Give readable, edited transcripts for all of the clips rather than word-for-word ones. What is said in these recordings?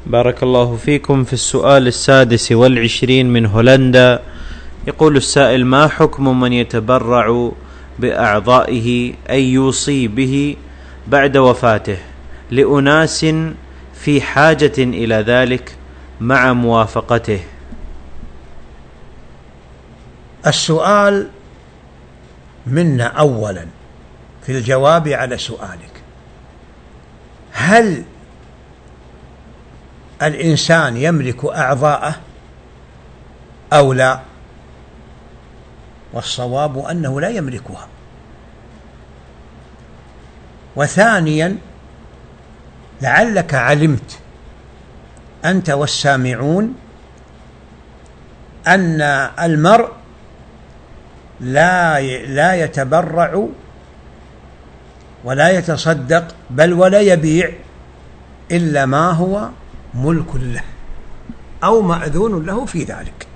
بارك الله فيكم. في السؤال 26 من هولندا، يقول السائل: ما حكم من يتبرع بأعضائه أي يوصي به بعد وفاته لأناس في حاجة إلى ذلك مع موافقته؟ السؤال منا أولا في الجواب على سؤالك: هل الإنسان يملك أعضاءه أو لا؟ والصواب أنه لا يملكها. وثانيا، لعلك علمت أنت والسامعون أن المرء لا يتبرع ولا يتصدق بل ولا يبيع إلا ما هو ملك له أو مأذون له في ذلك.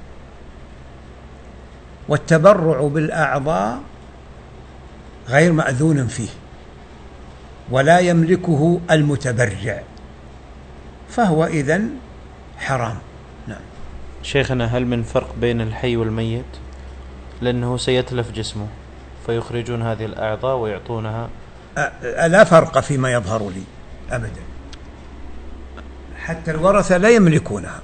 والتبرع بالأعضاء غير مأذون فيه ولا يملكه المتبرع، فهو إذن حرام. نعم. شيخنا، هل من فرق بين الحي والميت؟ لأنه سيتلف جسمه فيخرجون هذه الأعضاء ويعطونها. لا فرق فيما يظهر لي أبدا، حتى الورثة لا يملكونها.